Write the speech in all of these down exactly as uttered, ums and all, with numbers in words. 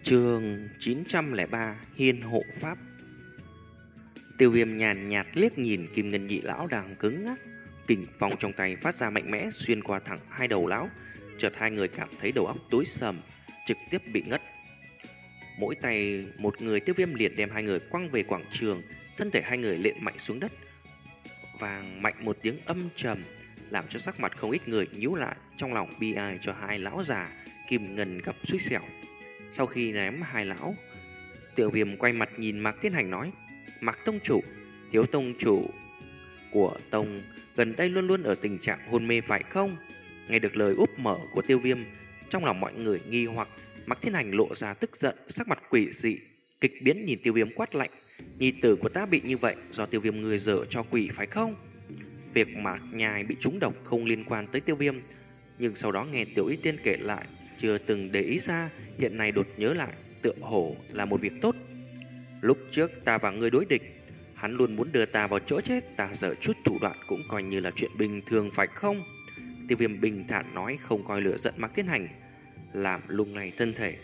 Chương chín trăm lẻ ba Hiên hộ pháp. Tiêu Viêm nhàn nhạt liếc nhìn Kim Ngân Nhị lão đang cứng ngắc, kình phong trong tay phát ra mạnh mẽ xuyên qua thẳng hai đầu lão, chợt hai người cảm thấy đầu óc tối sầm, trực tiếp bị ngất. Mỗi tay một người, Tiêu Viêm liền đem hai người quăng về quảng trường, thân thể hai người lện mạnh xuống đất, vang mạnh một tiếng âm trầm, làm cho sắc mặt không ít người nhíu lại, trong lòng bi ai cho hai lão già Kim Ngân gặp xui xẻo. Sau khi ném hai lão, Tiêu Viêm quay mặt nhìn Mạc Thiên Hành nói: Mạc tông chủ, thiếu tông chủ của tông gần đây luôn luôn ở tình trạng hôn mê phải không? Nghe được lời úp mở của Tiêu Viêm, trong lòng mọi người nghi hoặc, Mạc Thiên Hành lộ ra tức giận, sắc mặt quỷ dị, kịch biến nhìn Tiêu Viêm quát lạnh: nhi tử của ta bị như vậy do Tiêu Viêm người dở cho quỷ phải không? Việc Mạc Nhai bị trúng độc không liên quan tới Tiêu Viêm, nhưng sau đó nghe Tiểu Y Tiên kể lại, chưa từng để ý ra, hiện nay đột nhớ lại, tựa hồ là một việc tốt. Lúc trước ta và ngươi đối địch, hắn luôn muốn đưa ta vào chỗ chết, ta dở chút thủ đoạn cũng coi như là chuyện bình thường phải không? Tiêu Viêm bình thản nói, không coi lửa giận Mạc Thiên Hành làm lung lay thân thể.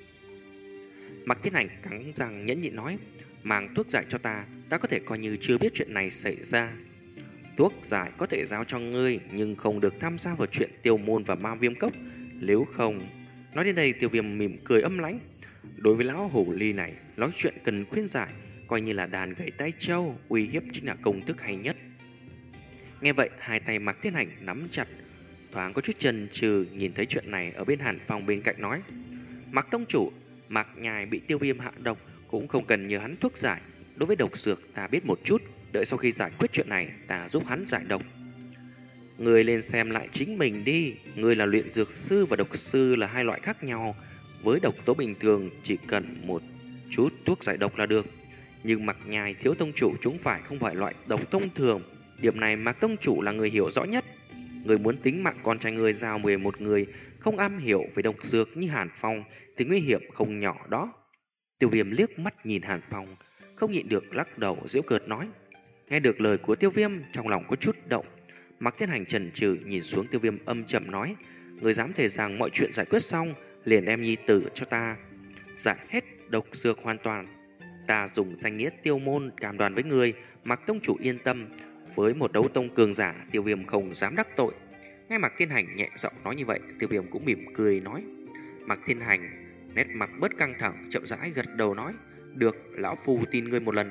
Mạc Thiên Hành cắn răng nhẫn nhịn nói: mang thuốc giải cho ta, ta có thể coi như chưa biết chuyện này xảy ra. Thuốc giải có thể giao cho ngươi, nhưng không được tham gia vào chuyện Tiêu Môn và Ma Viêm Cốc, nếu không... Nói đến đây, Tiêu Viêm mỉm cười âm lãnh. Đối với lão hồ ly này, nói chuyện cần khuyên giải, coi như là đàn gãy tay trâu, uy hiếp chính là công thức hay nhất. Nghe vậy, hai tay Mạc Thiên Hành nắm chặt, thoáng có chút chần chừ. Nhìn thấy chuyện này, ở bên Hàn Phong bên cạnh nói: Mạc tông chủ, Mạc Nhai bị Tiêu Viêm hạ độc, cũng không cần nhờ hắn thuốc giải. Đối với độc dược ta biết một chút, đợi sau khi giải quyết chuyện này, ta giúp hắn giải độc. Người lên xem lại chính mình đi. Người là luyện dược sư và độc sư là hai loại khác nhau. Với độc tố bình thường chỉ cần một chút thuốc giải độc là được, nhưng Mạc Nhai thiếu tông chủ chúng phải không phải loại độc thông thường. Điểm này Mạc tông chủ là người hiểu rõ nhất. Người muốn tính mạng con trai người giao mười một người không am hiểu về độc dược như Hàn Phong thì nguy hiểm không nhỏ đó. Tiêu Viêm liếc mắt nhìn Hàn Phong, không nhịn được lắc đầu giễu cợt nói. Nghe được lời của Tiêu Viêm, trong lòng có chút động. Mạc Thiên Hành chần chừ nhìn xuống Tiêu Viêm, âm trầm nói: người dám thề rằng mọi chuyện giải quyết xong liền đem nhi tử cho ta giải hết độc dược hoàn toàn, ta dùng danh nghĩa Tiêu Môn cam đoan với người, Mạc tông chủ yên tâm, với một đấu tông cường giả, Tiêu Viêm không dám đắc tội. Nghe Mạc Thiên Hành nhẹ giọng nói như vậy, Tiêu Viêm cũng mỉm cười nói. Mạc Thiên Hành nét mặt bớt căng thẳng, chậm rãi gật đầu nói: được, lão phu tin ngươi một lần.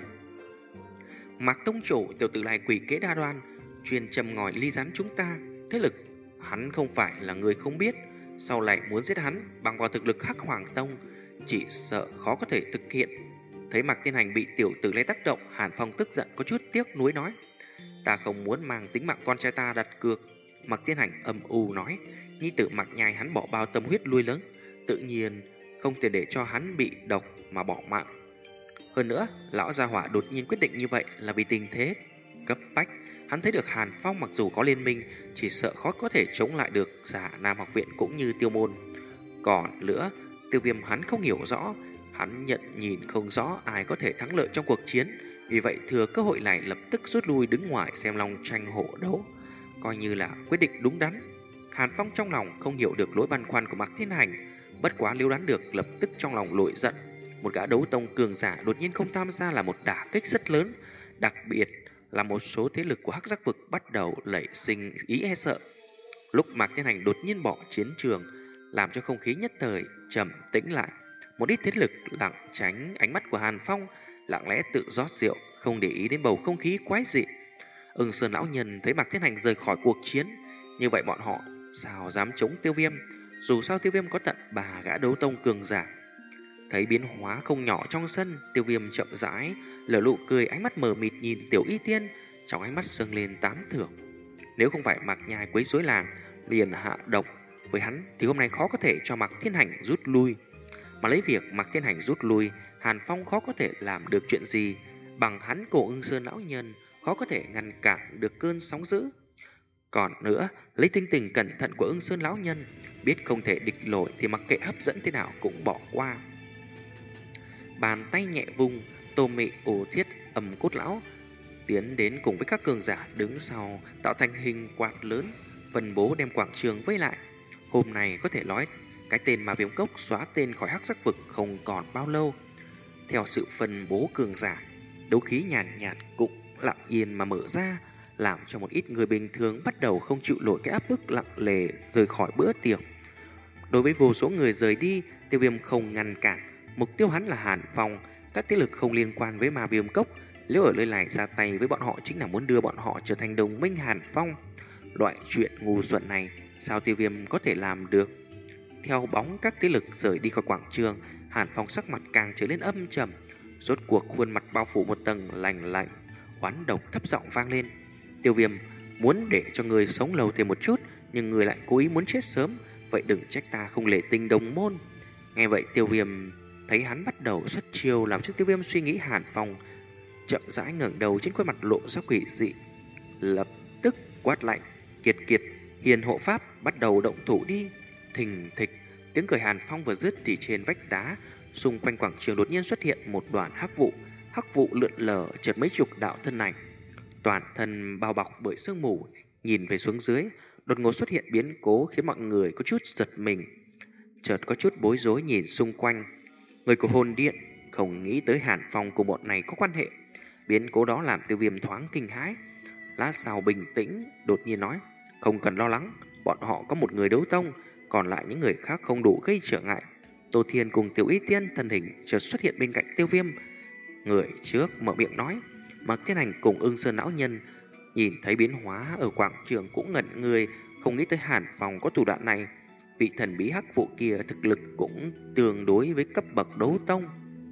Mạc tông chủ, tiểu tử này quỷ kế đa đoan, chuyên châm ngòi ly rắn chúng ta. Thế lực hắn không phải là người không biết, sau lại muốn giết hắn bằng vào thực lực Hắc Hoàng Tông, chỉ sợ khó có thể thực hiện. Thấy Mạc Thiên Hành bị tiểu tử lấy tác động, Hàn Phong tức giận có chút tiếc nuối nói: ta không muốn mang tính mạng con trai ta đặt cược. Mạc Thiên Hành âm u nói: nhi tử Mạc Nhai hắn bỏ bao tâm huyết nuôi lớn, tự nhiên không thể để cho hắn bị độc mà bỏ mạng. Hơn nữa, lão gia hỏa đột nhiên quyết định như vậy là vì tình thế cấp bách. Hắn thấy được Hàn Phong mặc dù có liên minh, chỉ sợ khó có thể chống lại được giả Nam học viện cũng như Tiêu Môn. Còn nữa, Tiêu Viêm hắn không hiểu rõ, hắn nhận nhìn không rõ ai có thể thắng lợi trong cuộc chiến, vì vậy thừa cơ hội này lập tức rút lui đứng ngoài xem long tranh hổ đấu, coi như là quyết định đúng đắn. Hàn Phong trong lòng không hiểu được lối băn khoăn của Mạc Thiên Hành, bất quá liếu đoán được, lập tức trong lòng nổi giận. Một gã đấu tông cường giả đột nhiên không tham gia là một đả kích rất lớn, đặc biệt là một số thế lực của Hắc Giác vực bắt đầu nảy sinh ý e sợ. Lúc Mạc Thiên Hành đột nhiên bỏ chiến trường, làm cho không khí nhất thời trầm tĩnh lại. Một ít thế lực lặng tránh ánh mắt của Hàn Phong, lặng lẽ tự rót rượu, không để ý đến bầu không khí quái dị. Ưng Sơn lão nhân thấy Mạc Thiên Hành rời khỏi cuộc chiến, như vậy bọn họ sao dám chống Tiêu Viêm? Dù sao Tiêu Viêm có tận ba gã đấu tông cường giả. Thấy biến hóa không nhỏ trong sân, Tiêu Viêm chậm rãi lở nụ cười, ánh mắt mờ mịt nhìn Tiểu Y Tiên, trong ánh mắt dâng lên tán thưởng. Nếu không phải Mạc Nhai quấy rối làng liền hạ độc với hắn, thì hôm nay khó có thể cho Mạc Thiên Hành rút lui. Mà lấy việc Mạc Thiên Hành rút lui, Hàn Phong khó có thể làm được chuyện gì. Bằng hắn cổ Ưng Sơn lão nhân, khó có thể ngăn cản được cơn sóng dữ. Còn nữa, lấy tinh tình cẩn thận của Ưng Sơn lão nhân, biết không thể địch nổi thì mặc kệ hấp dẫn thế nào cũng bỏ qua. Bàn tay nhẹ vung, Tô Mị, Ổ Thiết, Âm Cốt lão tiến đến cùng với các cường giả đứng sau, tạo thành hình quạt lớn, phân bố đem quảng trường vây lại. Hôm nay có thể nói Cái tên mà viêm cốc xóa tên khỏi hắc sắc vực không còn bao lâu. Theo sự phân bố cường giả, đấu khí nhàn nhạt, nhạt cũng lặng yên mà mở ra, làm cho một ít người bình thường bắt đầu không chịu nổi cái áp bức lặng lề rời khỏi bữa tiệc. Đối với vô số người rời đi, Tiêu Viêm không ngăn cản. Mục tiêu hắn là Hàn Phong. Các thế lực không liên quan với ma viêm cốc, nếu ở nơi này ra tay với bọn họ chính là muốn đưa bọn họ trở thành đồng minh Hàn Phong. Loại chuyện ngu xuẩn này sao Tiêu Viêm có thể làm được? Theo bóng các thế lực rời đi khỏi quảng trường, Hàn Phong sắc mặt càng trở nên âm trầm. Rốt cuộc khuôn mặt bao phủ một tầng lạnh lạnh, oán độc thấp giọng vang lên. Tiêu Viêm muốn để cho người sống lâu thêm một chút, nhưng người lại cố ý muốn chết sớm, vậy đừng trách ta không lễ tình đồng môn. Nghe vậy Tiêu Viêm thấy hắn bắt đầu xuất chiêu, làm cho Tiêu Viêm suy nghĩ. Hàn Phong chậm rãi ngẩng đầu, trên khuôn mặt lộ ra quỷ dị, lập tức quát lạnh: Kiệt Kiệt, hiền hộ pháp, bắt đầu động thủ đi. Thình thịch, tiếng cười Hàn Phong vừa dứt thì trên vách đá xung quanh quảng trường đột nhiên xuất hiện một đoàn hắc vụ. Hắc vụ lượn lờ chợt mấy chục đạo thân ảnh, toàn thân bao bọc bởi sương mù, nhìn về xuống dưới, đột ngột xuất hiện biến cố khiến mọi người có chút giật mình, chợt có chút bối rối nhìn xung quanh. Người của hồn điện không nghĩ tới Hàn Phong cùng bọn này có quan hệ. Biến cố đó làm Tiêu Viêm thoáng kinh hãi. Lát sau bình tĩnh đột nhiên nói: Không cần lo lắng, bọn họ có một người đấu tông, còn lại những người khác không đủ gây trở ngại. Tô Thiên cùng Tiểu Y Tiên thân hình chợt xuất hiện bên cạnh Tiêu Viêm. Người trước mở miệng nói. Mạc Thiên Hành cùng Ưng Sơn lão nhân nhìn thấy biến hóa ở quảng trường cũng ngẩn người, không nghĩ tới Hàn Phong có thủ đoạn này. Vị thần bí hắc vụ kia thực lực cũng tương đối với cấp bậc đấu tông.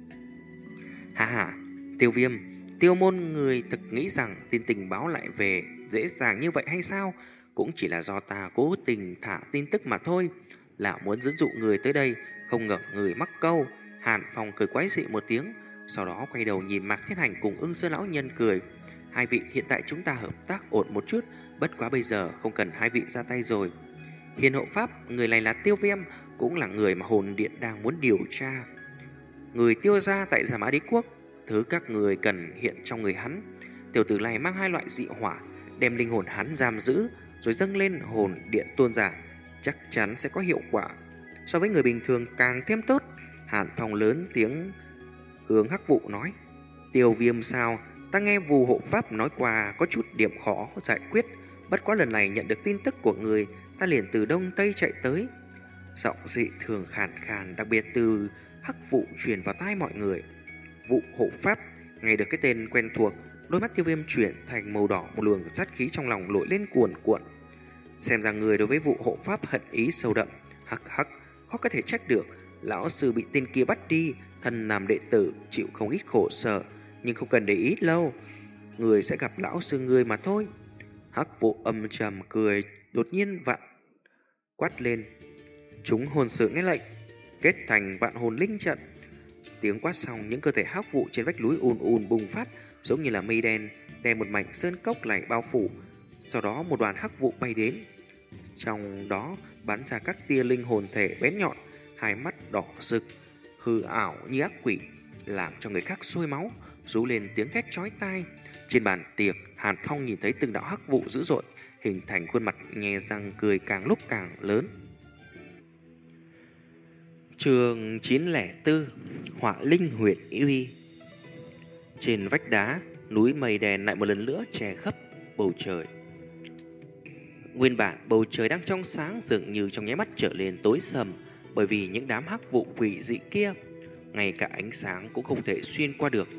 Hà hà, Tiêu Viêm, Tiêu môn người thực nghĩ rằng tin tình báo lại về dễ dàng như vậy hay sao? Cũng chỉ là do ta cố tình thả tin tức mà thôi, là muốn dẫn dụ người tới đây, không ngờ người mắc câu. Hàn Phong cười quái dị một tiếng, sau đó quay đầu nhìn Mạc Thiên Hành cùng Ưng Sơn lão nhân cười: Hai vị, hiện tại chúng ta hợp tác ổn một chút, bất quá bây giờ không cần hai vị ra tay rồi. Hiền hộ pháp, người này là Tiêu Viêm, cũng là người mà hồn điện đang muốn điều tra. Người Tiêu gia tại Giả Mã Đế Quốc, thứ các người cần hiện trong người hắn. Tiểu tử này mang hai loại dị hỏa, đem linh hồn hắn giam giữ rồi dâng lên hồn điện tôn giả, chắc chắn sẽ có hiệu quả so với người bình thường càng thêm tốt. Hàn Phong lớn tiếng hướng hắc vụ nói: Tiêu Viêm sao? Ta nghe Vù hộ pháp nói qua có chút điểm khó giải quyết, bất quá lần này nhận được tin tức của người, ta liền từ đông tây chạy tới. Giọng dị thường khàn khàn, đặc biệt từ hắc vụ truyền vào tai mọi người. Vụ hộ pháp, nghe được cái tên quen thuộc, đôi mắt Tiêu Viêm chuyển thành màu đỏ, một luồng sát khí trong lòng nổi lên cuồn cuộn. Xem ra người đối với vụ hộ pháp hận ý sâu đậm. Hắc hắc, khó có thể trách được, lão sư bị tên kia bắt đi, thân làm đệ tử chịu không ít khổ sở, nhưng không cần để ý lâu, người sẽ gặp lão sư người mà thôi. Hắc vụ âm trầm cười, đột nhiên vặn quát lên: Chúng hồn sử nghe lệnh, kết thành vạn hồn linh trận. Tiếng quát xong, những cơ thể hắc vụ trên vách núi ùn ùn bùng phát, giống như là mây đen đem một mảnh sơn cốc lại bao phủ. Sau đó một đoàn hắc vụ bay đến, trong đó bắn ra các tia linh hồn thể bén nhọn, hai mắt đỏ rực, hư ảo như ác quỷ, làm cho người khác sôi máu, rú lên tiếng thét chói tai. Trên bàn tiệc, Hàn Phong nhìn thấy từng đạo hắc vụ dữ dội, hình thành khuôn mặt nhe răng cười càng lúc càng lớn. Chương chín không bốn, Hỏa Linh Huyền Uy. Trên vách đá, núi mây đen lại một lần nữa che khắp bầu trời. Nguyên bản bầu trời đang trong sáng, dường như trong nháy mắt trở lên tối sầm, bởi vì những đám hắc vụ quỷ dị kia, ngay cả ánh sáng cũng không thể xuyên qua được.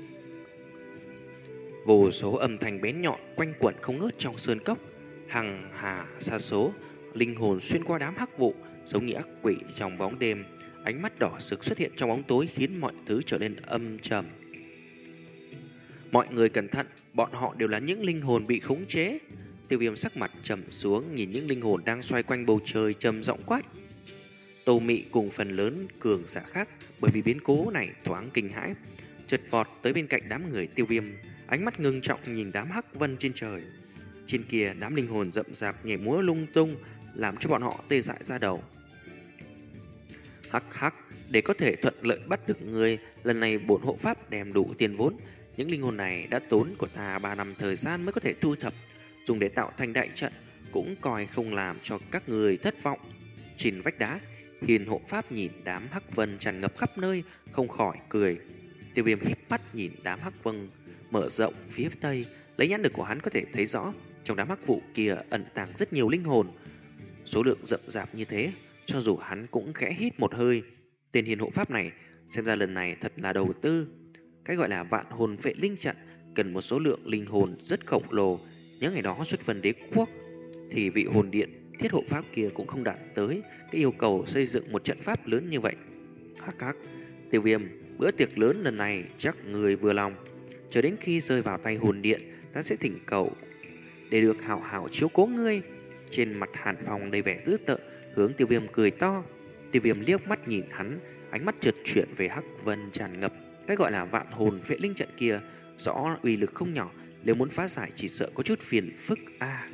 Vô số âm thanh bén nhọn quanh quẩn không ngớt trong sơn cốc, hằng hà sa số, linh hồn xuyên qua đám hắc vụ, giống như ác quỷ trong bóng đêm. Ánh mắt đỏ sực xuất hiện trong bóng tối, khiến mọi thứ trở nên âm trầm. Mọi người cẩn thận, bọn họ đều là những linh hồn bị khống chế. Tiêu Viêm sắc mặt trầm xuống, nhìn những linh hồn đang xoay quanh bầu trời, trầm giọng quát. Tô Mị cùng phần lớn cường giả khác bởi vì biến cố này thoáng kinh hãi, chợt vọt tới bên cạnh đám người Tiêu Viêm, ánh mắt ngưng trọng nhìn đám hắc vân trên trời. Trên kia đám linh hồn rậm rạp nhảy múa lung tung, làm cho bọn họ tê dại ra đầu. Hắc hắc, để có thể thuận lợi bắt được người, lần này bổn hộ pháp đem đủ tiền vốn. Những linh hồn này đã tốn của ta ba năm thời gian mới có thể thu thập, dùng để tạo thành đại trận, cũng coi không làm cho các người thất vọng. Trên vách đá, Hiền hộ pháp nhìn đám hắc vân tràn ngập khắp nơi, không khỏi cười. Tiêu Viêm híp mắt nhìn đám hắc vân mở rộng phía tây, lấy nhãn lực của hắn có thể thấy rõ, trong đám hắc vụ kia ẩn tàng rất nhiều linh hồn. Số lượng rậm rạp như thế, cho dù hắn cũng khẽ hít một hơi. Tên hiền hộ pháp này xem ra lần này thật là đầu tư. Cái gọi là vạn hồn vệ linh trận cần một số lượng linh hồn rất khổng lồ. Nhớ ngày đó xuất vân đế quốc thì vị hồn điện thiết hộ pháp kia cũng không đạt tới cái yêu cầu xây dựng một trận pháp lớn như vậy. Hắc hắc, Tiêu Viêm, bữa tiệc lớn lần này chắc người vừa lòng. Chờ đến khi rơi vào tay hồn điện, ta sẽ thỉnh cầu để được hảo hảo chiếu cố ngươi. Trên mặt Hàn Phong đầy vẻ dữ tợn, hướng Tiêu Viêm cười to. Tiêu Viêm liếc mắt nhìn hắn, ánh mắt chợt chuyển về hắc vân tràn ngập. Cái gọi là vạn hồn vệ linh trận kia rõ uy lực không nhỏ, nếu muốn phá giải chỉ sợ có chút phiền phức a. À.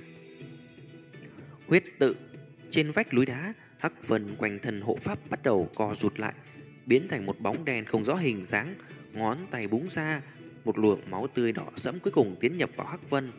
Huyết tự trên vách núi đá, hắc vân quanh thân hộ pháp bắt đầu co rụt lại, biến thành một bóng đen không rõ hình dáng. Ngón tay búng ra, một luồng máu tươi đỏ sẫm cuối cùng tiến nhập vào hắc vân.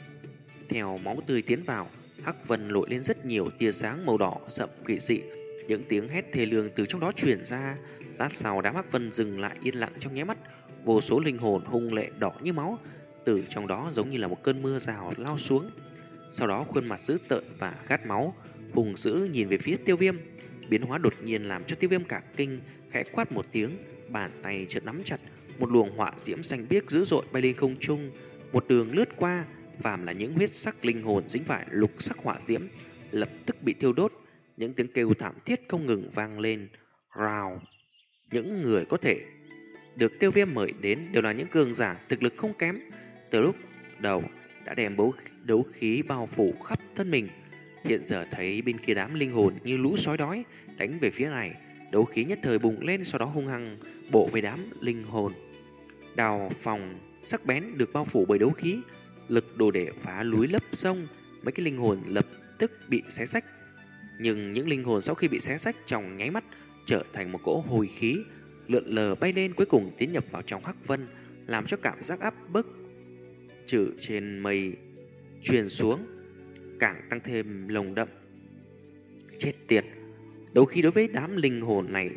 Theo máu tươi tiến vào, hắc vân lội lên rất nhiều tia sáng màu đỏ sậm kỳ dị. Những tiếng hét thê lương từ trong đó truyền ra. Lát sau đám hắc vân dừng lại yên lặng trong nháy mắt. Vô số linh hồn hung lệ đỏ như máu từ trong đó giống như là một cơn mưa rào lao xuống. Sau đó khuôn mặt dữ tợn và khát máu, hùng dữ nhìn về phía Tiêu Viêm. Biến hóa đột nhiên làm cho Tiêu Viêm cả kinh, khẽ quát một tiếng, bàn tay chợt nắm chặt, một luồng hỏa diễm xanh biếc dữ dội bay lên không trung, một đường lướt qua, phàm là những huyết sắc linh hồn dính phải lục sắc hỏa diễm lập tức bị thiêu đốt. Những tiếng kêu thảm thiết không ngừng vang lên. Rào. Những người có thể được Tiêu Viêm mời đến đều là những cường giả thực lực không kém. Từ lúc đầu đã đem bố đấu khí bao phủ khắp thân mình, hiện giờ thấy bên kia đám linh hồn như lũ sói đói đánh về phía này, đấu khí nhất thời bùng lên, sau đó hung hăng bổ về đám linh hồn. Đào phòng sắc bén được bao phủ bởi đấu khí, lực đồ để phá núi lấp sông. Mấy cái linh hồn lập tức bị xé rách, nhưng những linh hồn sau khi bị xé rách trong nháy mắt trở thành một cỗ hồi khí lượn lờ bay lên, cuối cùng tiến nhập vào trong hắc vân, làm cho cảm giác áp bức trừ trên mây truyền xuống càng tăng thêm lồng đậm. Chết tiệt, đấu khí đối với đám linh hồn này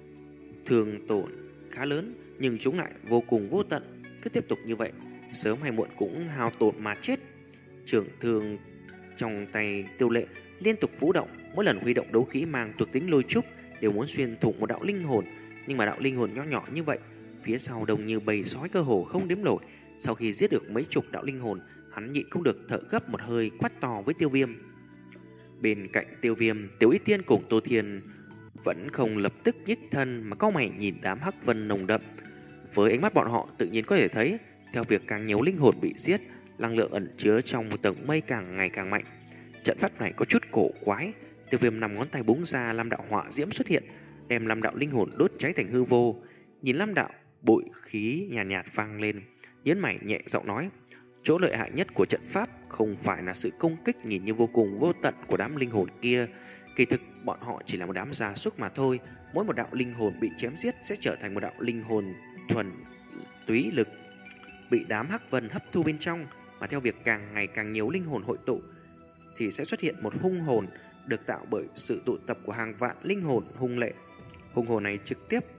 thường tổn khá lớn, nhưng chúng lại vô cùng vô tận. Cứ tiếp tục như vậy, sớm hay muộn cũng hao tổn mà chết. Trường thương trong tay Tiêu Lệ liên tục vũ động, mỗi lần huy động đấu khí mang thuộc tính lôi trúc đều muốn xuyên thủng một đạo linh hồn. Nhưng mà đạo linh hồn nhỏ nhỏ như vậy, phía sau đông như bầy sói cơ hồ không đếm nổi. Sau khi giết được mấy chục đạo linh hồn, hắn nhịn không được thở gấp một hơi, quát to với Tiêu Viêm. Bên cạnh Tiêu Viêm, Tiểu Y Tiên cùng Tô Thiên vẫn không lập tức nhích thân mà cau mày nhìn đám hắc vân nồng đậm. Với ánh mắt bọn họ tự nhiên có thể thấy, theo việc càng nhiều linh hồn bị giết, năng lượng ẩn chứa trong một tầng mây càng ngày càng mạnh. Trận pháp này có chút cổ quái. Tiêu Viêm nằm ngón tay búng ra, năm đạo hỏa diễm xuất hiện, đem năm đạo linh hồn đốt cháy thành hư vô. Nhìn năm đạo bụi khí nhàn nhạt, nhạt vang lên, nhớn mày nhẹ giọng nói: chỗ lợi hại nhất của trận pháp không phải là sự công kích nhìn như vô cùng vô tận của đám linh hồn kia. Kỳ thực bọn họ chỉ là một đám gia súc mà thôi. Mỗi một đạo linh hồn bị chém giết sẽ trở thành một đạo linh hồn thuần túy lực, bị đám hắc vân hấp thu bên trong. Mà theo việc càng ngày càng nhiều linh hồn hội tụ, thì sẽ xuất hiện một hung hồn được tạo bởi sự tụ tập của hàng vạn linh hồn hung lệ. Hung hồn này trực tiếp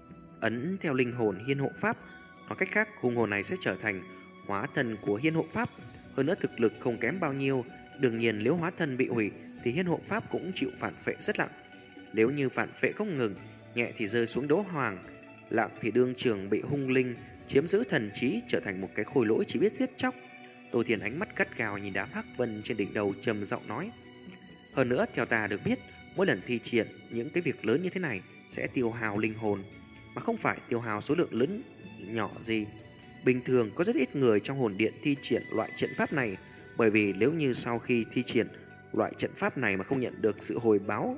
ấn theo linh hồn hiên hộ pháp. Nói cách khác, hung hồn này sẽ trở thành hóa thân của hiên hộ pháp. Hơn nữa thực lực không kém bao nhiêu. Đương nhiên nếu hóa thân bị hủy thì hiên hộ pháp cũng chịu phản phệ rất nặng. Nếu như phản phệ không ngừng, nhẹ thì rơi xuống đấu hoàng, lặng thì đương trường bị hung linh chiếm giữ thần trí, trở thành một cái khôi lỗi chỉ biết giết chóc. Tô Thiền ánh mắt gắt gao nhìn đám hắc vân trên đỉnh đầu, trầm giọng nói: hơn nữa theo ta được biết, mỗi lần thi triển những cái việc lớn như thế này sẽ tiêu hao linh hồn, mà không phải tiêu hao số lượng lớn nhỏ gì. Bình thường có rất ít người trong hồn điện thi triển loại trận pháp này, bởi vì nếu như sau khi thi triển loại trận pháp này mà không nhận được sự hồi báo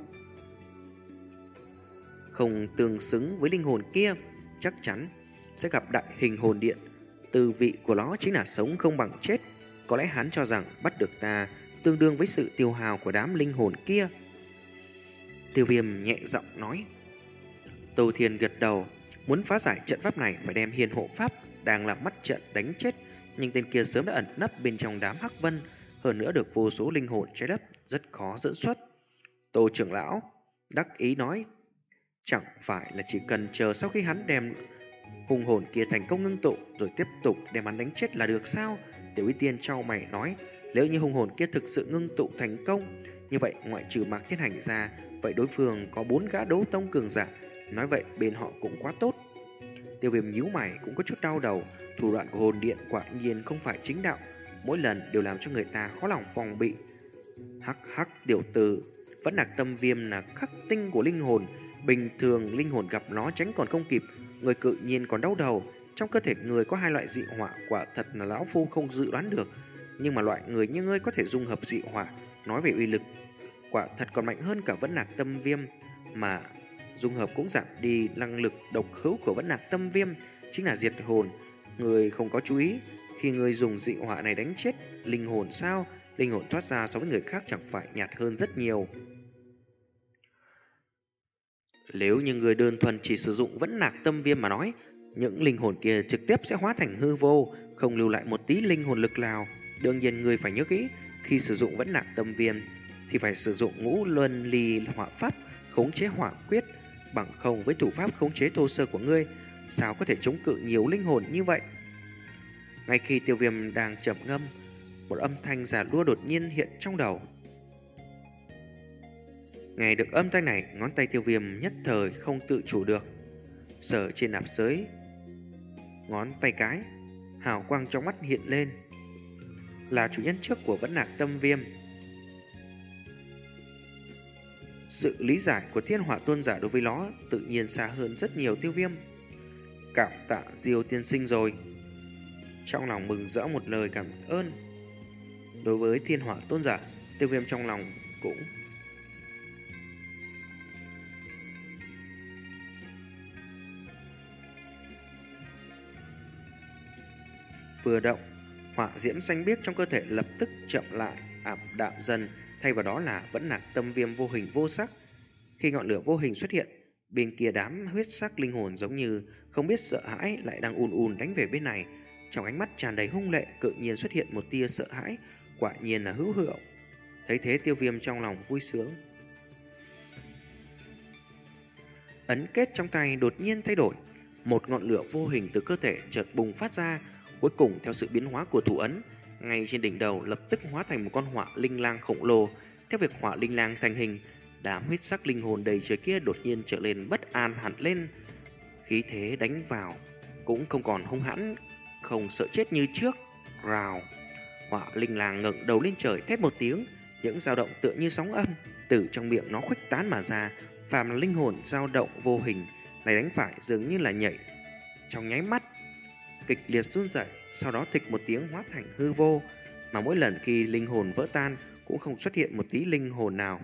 không tương xứng với linh hồn kia, chắc chắn sẽ gặp đại hình hồn điện. Tư vị của nó chính là sống không bằng chết. Có lẽ hắn cho rằng bắt được ta tương đương với sự tiêu hao của đám linh hồn kia. Tiêu Viêm nhẹ giọng nói. Tô Thiên gật đầu. Muốn phá giải trận pháp này phải đem hiền hộ pháp đang làm mắt trận đánh chết, nhưng tên kia sớm đã ẩn nấp bên trong đám hắc vân, hơn nữa được vô số linh hồn trái đất, rất khó dẫn xuất. Tô trưởng lão, đắc ý nói, chẳng phải là chỉ cần chờ sau khi hắn đem hung hồn kia thành công ngưng tụ rồi tiếp tục đem hắn đánh chết là được sao? Tiểu Y Tiên trao mày nói, nếu như hung hồn kia thực sự ngưng tụ thành công, như vậy ngoại trừ Mạc Thiên Hành ra, vậy đối phương có bốn gã đấu tông cường giả, nói vậy bên họ cũng quá tốt. Tiêu Viêm nhíu mày cũng có chút đau đầu, thủ đoạn của hồn điện quả nhiên không phải chính đạo, mỗi lần đều làm cho người ta khó lòng phòng bị. Hắc hắc tiểu tử, vẫn là tâm viêm là khắc tinh của linh hồn, bình thường linh hồn gặp nó tránh còn không kịp, người cự nhiên còn đau đầu. Trong cơ thể người có hai loại dị hỏa, quả thật là lão phu không dự đoán được, nhưng mà loại người như ngươi có thể dung hợp dị hỏa, nói về uy lực quả thật còn mạnh hơn cả vẫn lạc tâm viêm, mà dung hợp cũng giảm đi năng lực độc hữu của vẫn lạc tâm viêm, chính là diệt hồn. Người không có chú ý, khi người dùng dị hỏa này đánh chết linh hồn sao, linh hồn thoát ra so với người khác chẳng phải nhạt hơn rất nhiều. Nếu như người đơn thuần chỉ sử dụng vẫn lạc tâm viêm mà nói, những linh hồn kia trực tiếp sẽ hóa thành hư vô, không lưu lại một tí linh hồn lực nào. Đương nhiên người phải nhớ kỹ, khi sử dụng vẫn lạc tâm viêm thì phải sử dụng ngũ luân ly hỏa pháp khống chế hỏa quyết, bằng không với thủ pháp khống chế thô sơ của ngươi, sao có thể chống cự nhiều linh hồn như vậy? Ngay khi Tiêu Viêm đang trầm ngâm, một âm thanh già lua đột nhiên hiện trong đầu. Nghe được âm thanh này, ngón tay Tiêu Viêm nhất thời không tự chủ được, sờ trên nạp giới ngón tay cái, hào quang trong mắt hiện lên. Là chủ nhân trước của vẫn lạc tâm viêm. Sự lý giải của Thiên Hỏa Tôn giả đối với nó tự nhiên xa hơn rất nhiều Tiêu Viêm. Cảm tạ Diêu tiên sinh rồi. Trong lòng mừng rỡ một lời cảm ơn. Đối với Thiên Hỏa Tôn giả, Tiêu Viêm trong lòng cũng vừa động, hỏa diễm xanh biếc trong cơ thể lập tức chậm lại, ảm đạm dần, thay vào đó là vẫn lạc tâm viêm vô hình vô sắc. Khi ngọn lửa vô hình xuất hiện, bên kia đám huyết sắc linh hồn giống như không biết sợ hãi lại đang ùn ùn đánh về bên này. Trong ánh mắt tràn đầy hung lệ, tự nhiên xuất hiện một tia sợ hãi, quả nhiên là hữu hiệu. Thấy thế, Tiêu Viêm trong lòng vui sướng. Ấn kết trong tay đột nhiên thay đổi, một ngọn lửa vô hình từ cơ thể chợt bùng phát ra. Cuối cùng theo sự biến hóa của thủ ấn, ngay trên đỉnh đầu lập tức hóa thành một con hỏa linh lang khổng lồ. Theo việc hỏa linh lang thành hình, đám huyết sắc linh hồn đầy trời kia đột nhiên trở lên bất an hẳn lên. Khí thế đánh vào cũng không còn hung hãn, không sợ chết như trước. Rào, hỏa linh lang ngẩng đầu lên trời thét một tiếng, những dao động tựa như sóng âm từ trong miệng nó khuếch tán mà ra. Phàm là linh hồn dao động vô hình này đánh phải dường như là nhảy trong nháy mắt, kịch liệt run rẩy, sau đó thịch một tiếng hóa thành hư vô, mà mỗi lần khi linh hồn vỡ tan cũng không xuất hiện một tí linh hồn nào.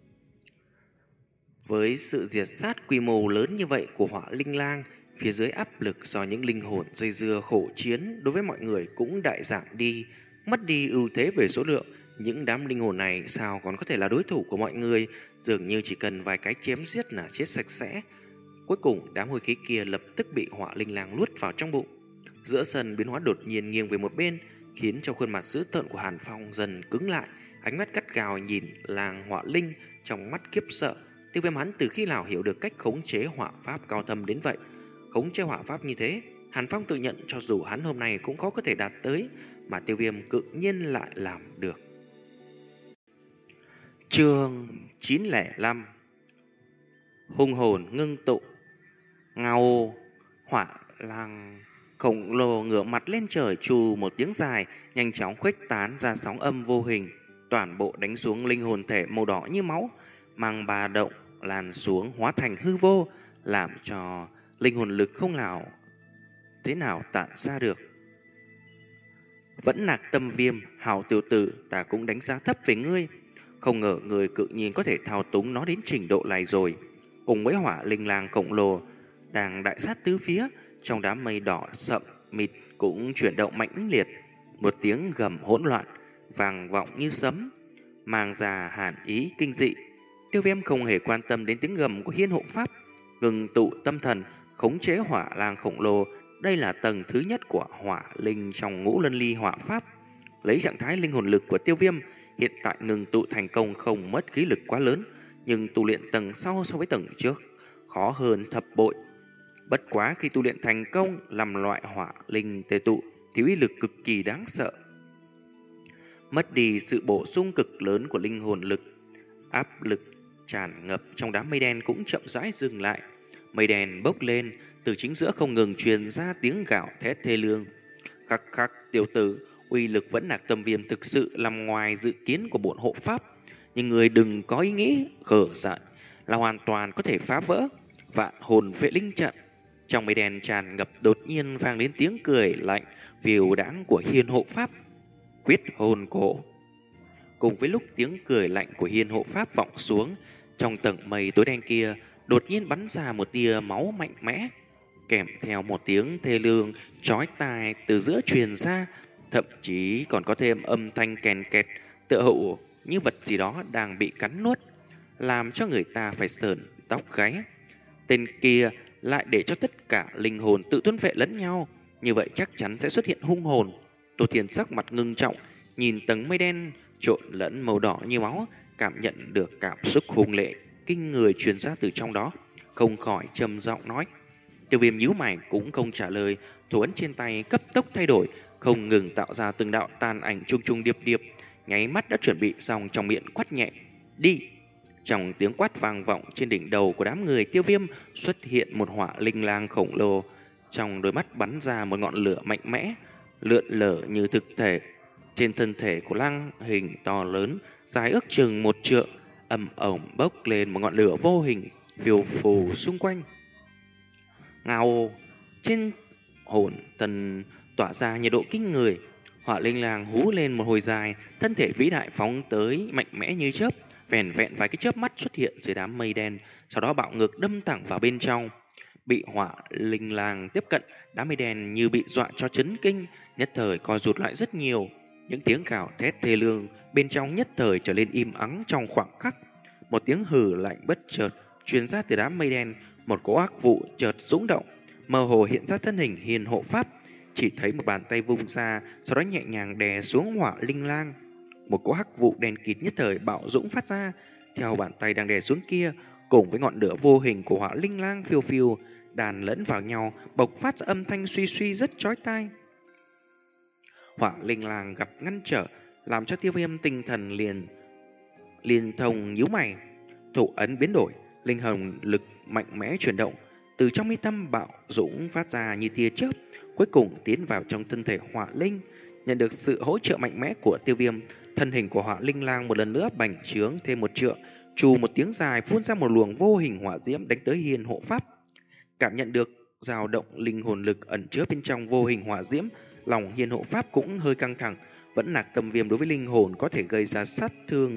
Với sự diệt sát quy mô lớn như vậy của hỏa linh lang, phía dưới áp lực do những linh hồn dây dưa khổ chiến đối với mọi người cũng đại giảm đi, mất đi ưu thế về số lượng. Những đám linh hồn này sao còn có thể là đối thủ của mọi người, dường như chỉ cần vài cái chém giết là chết sạch sẽ. Cuối cùng đám hôi khí kia lập tức bị hỏa linh lang nuốt vào trong bụng. Giữa sân biến hóa đột nhiên nghiêng về một bên, khiến cho khuôn mặt dữ tợn của Hàn Phong dần cứng lại, ánh mắt gắt gao nhìn làng hỏa linh, trong mắt kiếp sợ. Tiêu Viêm hắn từ khi nào hiểu được cách khống chế hỏa pháp cao thâm đến vậy? Khống chế hỏa pháp như thế, Hàn Phong tự nhận cho dù hắn hôm nay cũng khó có thể đạt tới, mà Tiêu Viêm cự nhiên lại làm được. Chương chín không năm. Hung hồn ngưng tụ. Ngao hỏa lang khổng lồ ngửa mặt lên trời trù một tiếng dài, nhanh chóng khuếch tán ra sóng âm vô hình, toàn bộ đánh xuống linh hồn thể màu đỏ như máu, mang ba động lan xuống hóa thành hư vô, làm cho linh hồn lực không nào thế nào tản ra được. Vẫn lạc tâm viêm, hào tiểu tử, ta cũng đánh giá thấp về ngươi, không ngờ người cự nhiên có thể thao túng nó đến trình độ này rồi. Cùng với hỏa linh lang khổng lồ đang đại sát tứ phía, trong đám mây đỏ sậm mịt cũng chuyển động mãnh liệt, một tiếng gầm hỗn loạn vang vọng như sấm, mang ra hàn ý kinh dị. Tiêu Viêm không hề quan tâm đến tiếng gầm của Hiên Hộ Pháp, ngừng tụ tâm thần khống chế hỏa lang khổng lồ. Đây là tầng thứ nhất của hỏa linh trong ngũ luân ly hỏa pháp. Lấy trạng thái linh hồn lực của Tiêu Viêm hiện tại ngừng tụ thành công, không mất khí lực quá lớn, nhưng tu luyện tầng sau so với tầng trước khó hơn thập bội. Bất quá khi tu luyện thành công làm loại hỏa linh tề tụ thì uy lực cực kỳ đáng sợ. Mất đi sự bổ sung cực lớn của linh hồn lực, áp lực tràn ngập trong đám mây đen cũng chậm rãi dừng lại. Mây đen bốc lên, từ chính giữa không ngừng truyền ra tiếng gào thét thê lương. Khắc khắc tiểu tử, uy lực vẫn nạc tâm viêm thực sự nằm ngoài dự kiến của bổn hộ pháp, nhưng người đừng có ý nghĩ khở dại là hoàn toàn có thể phá vỡ vạn hồn vệ linh trận. Trong mây đen tràn ngập đột nhiên vang đến tiếng cười lạnh phiêu đãng của hiên hộ pháp. Quyết hồn cổ. Cùng với lúc tiếng cười lạnh của hiên hộ pháp vọng xuống, trong tầng mây tối đen kia đột nhiên bắn ra một tia máu mạnh mẽ, kèm theo một tiếng thê lương chói tai từ giữa truyền ra, thậm chí còn có thêm âm thanh kèn kẹt, tựa hồ như vật gì đó đang bị cắn nuốt, làm cho người ta phải sởn tóc gáy. Tên kia lại để cho tất cả linh hồn tự tuân vệ lẫn nhau, như vậy chắc chắn sẽ xuất hiện hung hồn. Tô Thiên sắc mặt ngưng trọng, nhìn tầng mây đen trộn lẫn màu đỏ như máu, cảm nhận được cảm xúc hung lệ kinh người truyền ra từ trong đó, không khỏi trầm giọng nói. Tiêu Viêm nhíu mày cũng không trả lời, thủ ấn trên tay cấp tốc thay đổi, không ngừng tạo ra từng đạo tàn ảnh trung trung điệp điệp, nháy mắt đã chuẩn bị xong, trong miệng quát nhẹ, đi. Trong tiếng quát vang vọng trên đỉnh đầu của đám người Tiêu Viêm xuất hiện một hỏa linh lang khổng lồ, trong đôi mắt bắn ra một ngọn lửa mạnh mẽ, lượn lờ như thực thể. Trên thân thể của lang hình to lớn, dài ước chừng một trượng, ầm ầm bốc lên một ngọn lửa vô hình phiêu phù xung quanh. Ngao trên hồn thần tỏa ra nhiệt độ kinh người, hỏa linh lang hú lên một hồi dài, thân thể vĩ đại phóng tới mạnh mẽ như chớp, vẻn vẹn vài cái chớp mắt xuất hiện dưới đám mây đen, sau đó bạo ngược đâm thẳng vào bên trong. Bị hỏa linh lang tiếp cận, đám mây đen như bị dọa cho chấn kinh, nhất thời co rụt lại rất nhiều. Những tiếng gào thét thê lương bên trong nhất thời trở lên im ắng trong khoảng khắc. Một tiếng hừ lạnh bất chợt truyền ra từ đám mây đen, một cỗ ác vụ chợt rung động, mơ hồ hiện ra thân hình hiền hộ pháp. Chỉ thấy một bàn tay vung ra, sau đó nhẹ nhàng đè xuống hỏa linh lang. Một cỗ hắc vụ đen kịt nhất thời bạo dũng phát ra, theo bàn tay đang đè xuống kia, cùng với ngọn lửa vô hình của hỏa linh lang phiêu phiêu đàn lẫn vào nhau, bộc phát ra âm thanh suy suy rất chói tai. Hỏa linh lang gặp ngăn trở, làm cho Tiêu Viêm tinh thần liền liên thông nhíu mày. Thủ ấn biến đổi, linh hồn lực mạnh mẽ chuyển động, từ trong mi tâm bạo dũng phát ra như tia chớp, cuối cùng tiến vào trong thân thể hỏa linh. Nhận được sự hỗ trợ mạnh mẽ của Tiêu Viêm, thân hình của hỏa linh lang một lần nữa bành trướng thêm một trượng, trù một tiếng dài phun ra một luồng vô hình hỏa diễm đánh tới hiền hộ pháp. Cảm nhận được dao động linh hồn lực ẩn chứa bên trong vô hình hỏa diễm, lòng hiền hộ pháp cũng hơi căng thẳng. Vẫn nạc tâm viêm đối với linh hồn có thể gây ra sát thương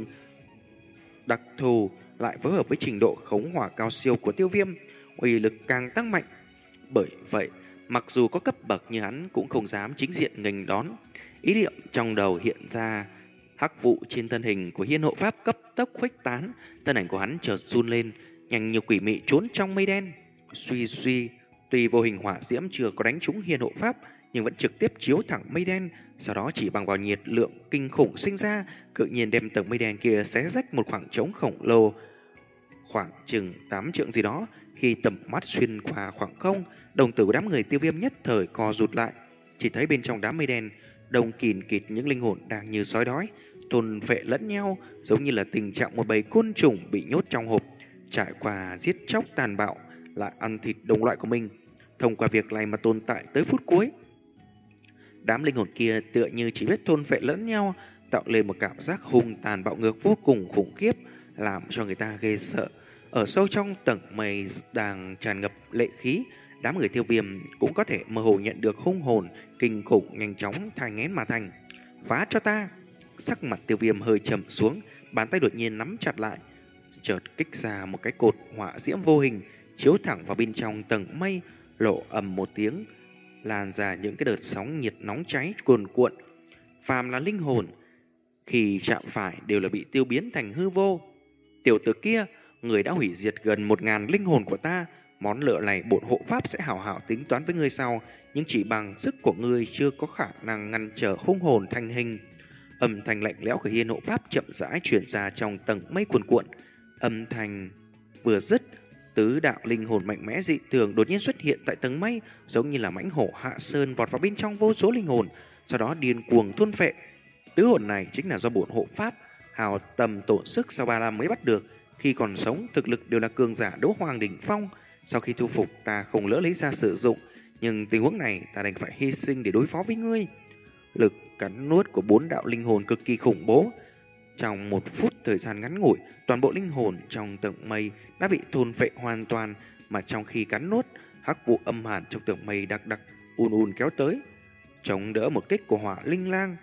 đặc thù, lại phối hợp với trình độ khống hỏa cao siêu của Tiêu Viêm, uy lực càng tăng mạnh. Bởi vậy, mặc dù có cấp bậc như hắn cũng không dám chính diện nghênh đón. Ý niệm trong đầu hiện ra, hắc vụ trên thân hình của hiên hộ pháp cấp tốc khuếch tán, thân ảnh của hắn chợt run lên, nhanh như quỷ mị trốn trong mây đen. Suy suy, tuy vô hình hỏa diễm chưa có đánh trúng hiên hộ pháp, nhưng vẫn trực tiếp chiếu thẳng mây đen, sau đó chỉ bằng vào nhiệt lượng kinh khủng sinh ra, tự nhiên đem tầng mây đen kia xé rách một khoảng trống khổng lồ, khoảng chừng tám trượng gì đó. Khi tầm mắt xuyên qua khoảng không, đồng tử của đám người Tiêu Viêm nhất thời co rụt lại, chỉ thấy bên trong đám mây đen đông kín kịt những linh hồn đang như sói đói, thôn vệ lẫn nhau, giống như là tình trạng một bầy côn trùng bị nhốt trong hộp, trải qua giết chóc tàn bạo lại ăn thịt đồng loại của mình. Thông qua việc này mà tồn tại tới phút cuối. Đám linh hồn kia tựa như chỉ biết thôn vệ lẫn nhau, tạo lên một cảm giác hung tàn bạo ngược vô cùng khủng khiếp, làm cho người ta ghê sợ. Ở sâu trong tầng mây đang tràn ngập lệ khí, đám người Tiêu Viêm cũng có thể mơ hồ nhận được hung hồn kinh khủng nhanh chóng thai nghén mà thành. Phá cho ta! Sắc mặt Tiêu Viêm hơi trầm xuống, bàn tay đột nhiên nắm chặt lại, chợt kích ra một cái cột hỏa diễm vô hình chiếu thẳng vào bên trong tầng mây, lộ ầm một tiếng, lan ra những cái đợt sóng nhiệt nóng cháy cuồn cuộn. Phàm là linh hồn, khi chạm phải đều là bị tiêu biến thành hư vô. Tiểu tử kia, người đã hủy diệt gần một ngàn linh hồn của ta, món nợ này bổn hộ pháp sẽ hảo hảo tính toán với ngươi sau, nhưng chỉ bằng sức của ngươi chưa có khả năng ngăn trở hung hồn thành hình. Âm thanh lạnh lẽo của hiên hộ pháp chậm rãi truyền ra trong tầng mây cuồn cuộn, Âm thanh vừa dứt, tứ đạo linh hồn mạnh mẽ dị thường đột nhiên xuất hiện tại tầng mây, giống như là mãnh hổ hạ sơn vọt vào bên trong vô số linh hồn, sau đó điên cuồng thôn phệ. Tứ hồn này chính là do bổn hộ pháp hào tầm tổn sức sau ba năm mới bắt được. Khi còn sống, thực lực đều là cường giả đấu hoàng đỉnh phong. Sau khi thu phục, ta không lỡ lấy ra sử dụng, nhưng tình huống này ta đành phải hy sinh để đối phó với ngươi. Lực cắn nuốt của bốn đạo linh hồn cực kỳ khủng bố. Trong một phút thời gian ngắn ngủi, toàn bộ linh hồn trong tầng mây đã bị thôn phệ hoàn toàn, mà trong khi cắn nuốt, hắc vụ âm hàn trong tầng mây đặc đặc ùn ùn kéo tới, chống đỡ một kích của hỏa linh lang.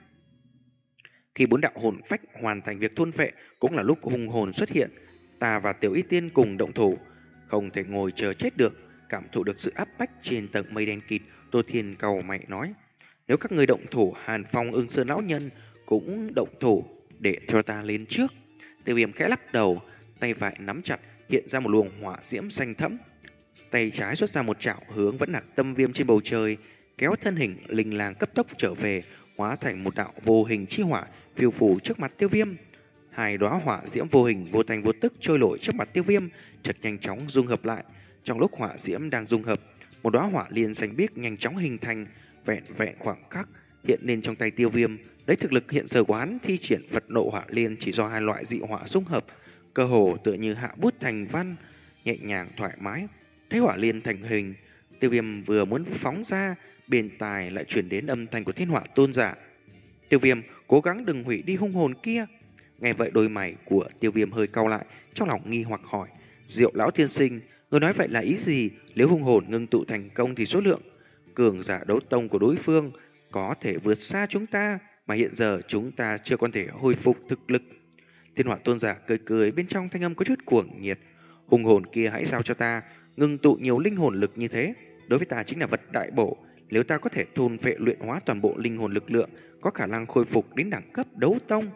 Khi bốn đạo hồn phách hoàn thành việc thôn phệ, cũng là lúc hung hồn xuất hiện. Ta và Tiểu Y Tiên cùng động thủ, không thể ngồi chờ chết được. Cảm thụ được sự áp bách trên tầng mây đen kịt, Tô Thiên cầu mày nói: nếu các người động thủ, Hàn Phong, Ưng Sơn lão nhân cũng động thủ, để cho ta lên trước. Tiêu Viêm khẽ lắc đầu, tay phải nắm chặt, hiện ra một luồng hỏa diễm xanh thẫm. Tay trái xuất ra một chảo hướng vẫn nặc tâm viêm trên bầu trời, kéo thân hình linh lang cấp tốc trở về, hóa thành một đạo vô hình chi hỏa phiêu phù trước mặt Tiêu Viêm. Hai đóa hỏa diễm vô hình vô thành vô tức trôi nổi trước mặt Tiêu Viêm, chợt nhanh chóng dung hợp lại. Trong lúc hỏa diễm đang dung hợp, một đóa hỏa liên xanh biếc nhanh chóng hình thành, vẹn vẹn khoảng khắc hiện lên trong tay Tiêu Viêm. Đấy, thực lực hiện giờ của hắn thi triển Phật nộ hỏa liên chỉ do hai loại dị hỏa dung hợp, cơ hồ tựa như hạ bút thành văn, nhẹ nhàng thoải mái. Thấy hỏa liên thành hình, Tiêu Viêm vừa muốn phóng ra, bên tai lại truyền đến âm thanh của Thiên Hỏa Tôn giả: Tiêu Viêm, cố gắng đừng hủy đi hung hồn kia. Nghe vậy, đôi mày của Tiêu Viêm hơi cau lại, trong lòng nghi hoặc hỏi: Diệu lão tiên sinh, người nói vậy là ý gì? Nếu hung hồn ngưng tụ thành công thì số lượng cường giả đấu tông của đối phương có thể vượt xa chúng ta, mà hiện giờ chúng ta chưa có thể hồi phục thực lực. Thiên Hỏa Tôn giả cười cười, bên trong thanh âm có chút cuồng nhiệt: hung hồn kia hãy giao cho ta, ngưng tụ nhiều linh hồn lực như thế, đối với ta chính là vật đại bổ. Nếu ta có thể thôn phệ luyện hóa toàn bộ linh hồn lực lượng, có khả năng khôi phục đến đẳng cấp đấu tông.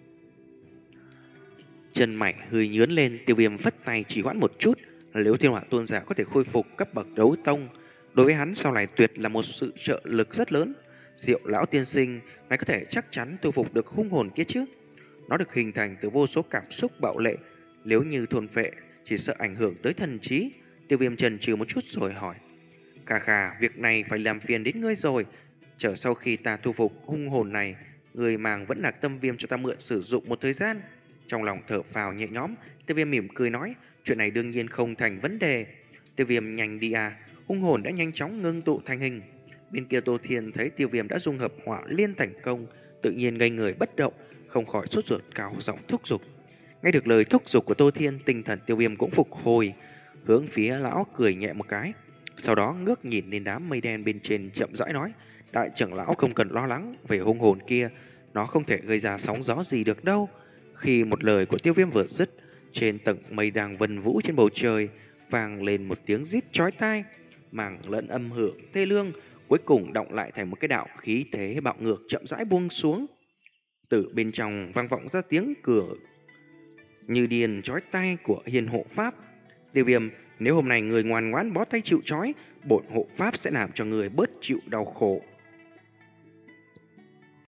Chân mày hơi nhướng lên, Tiêu Viêm phất tay chỉ hoãn một chút. Nếu Thiên Hỏa Tôn giả có thể khôi phục cấp bậc đấu tông, đối với hắn sau này tuyệt là một sự trợ lực rất lớn. Diệu lão tiên sinh, ngài có thể chắc chắn thu phục được hung hồn kia chứ? Nó được hình thành từ vô số cảm xúc bạo lệ, nếu như thôn phệ chỉ sợ ảnh hưởng tới thần trí. Tiêu Viêm chần chừ một chút rồi hỏi: Khà khà, việc này phải làm phiền đến ngươi rồi. Chờ sau khi ta thu phục hung hồn này, người màng vẫn nặc tâm viêm cho ta mượn sử dụng một thời gian. Trong lòng thở phào nhẹ nhõm, Tiêu Viêm mỉm cười nói: chuyện này đương nhiên không thành vấn đề. Tiêu Viêm, nhanh đi à. Hung hồn đã nhanh chóng ngưng tụ thành hình. Bên kia Tô Thiên thấy Tiêu Viêm đã dung hợp hỏa liên thành công, tự nhiên ngây người bất động, không khỏi sốt ruột cao giọng thúc giục. Nghe được lời thúc giục của Tô Thiên, tinh thần Tiêu Viêm cũng phục hồi, hướng phía lão cười nhẹ một cái, sau đó ngước nhìn lên đám mây đen bên trên, chậm rãi nói: đại trưởng lão không cần lo lắng về hung hồn kia, nó không thể gây ra sóng gió gì được đâu. Khi một lời của Tiêu Viêm vừa dứt, trên tầng mây đang vần vũ trên bầu trời vang lên một tiếng rít chói tai, màng lẫn âm hưởng thê lương, cuối cùng động lại thành một cái đạo khí thế bạo ngược chậm rãi buông xuống. Từ bên trong vang vọng ra tiếng cửa như điên chói tai của hiền hộ pháp: Tiêu Viêm, nếu hôm nay người ngoan ngoãn bó tay chịu trói, bổn hộ pháp sẽ làm cho người bớt chịu đau khổ.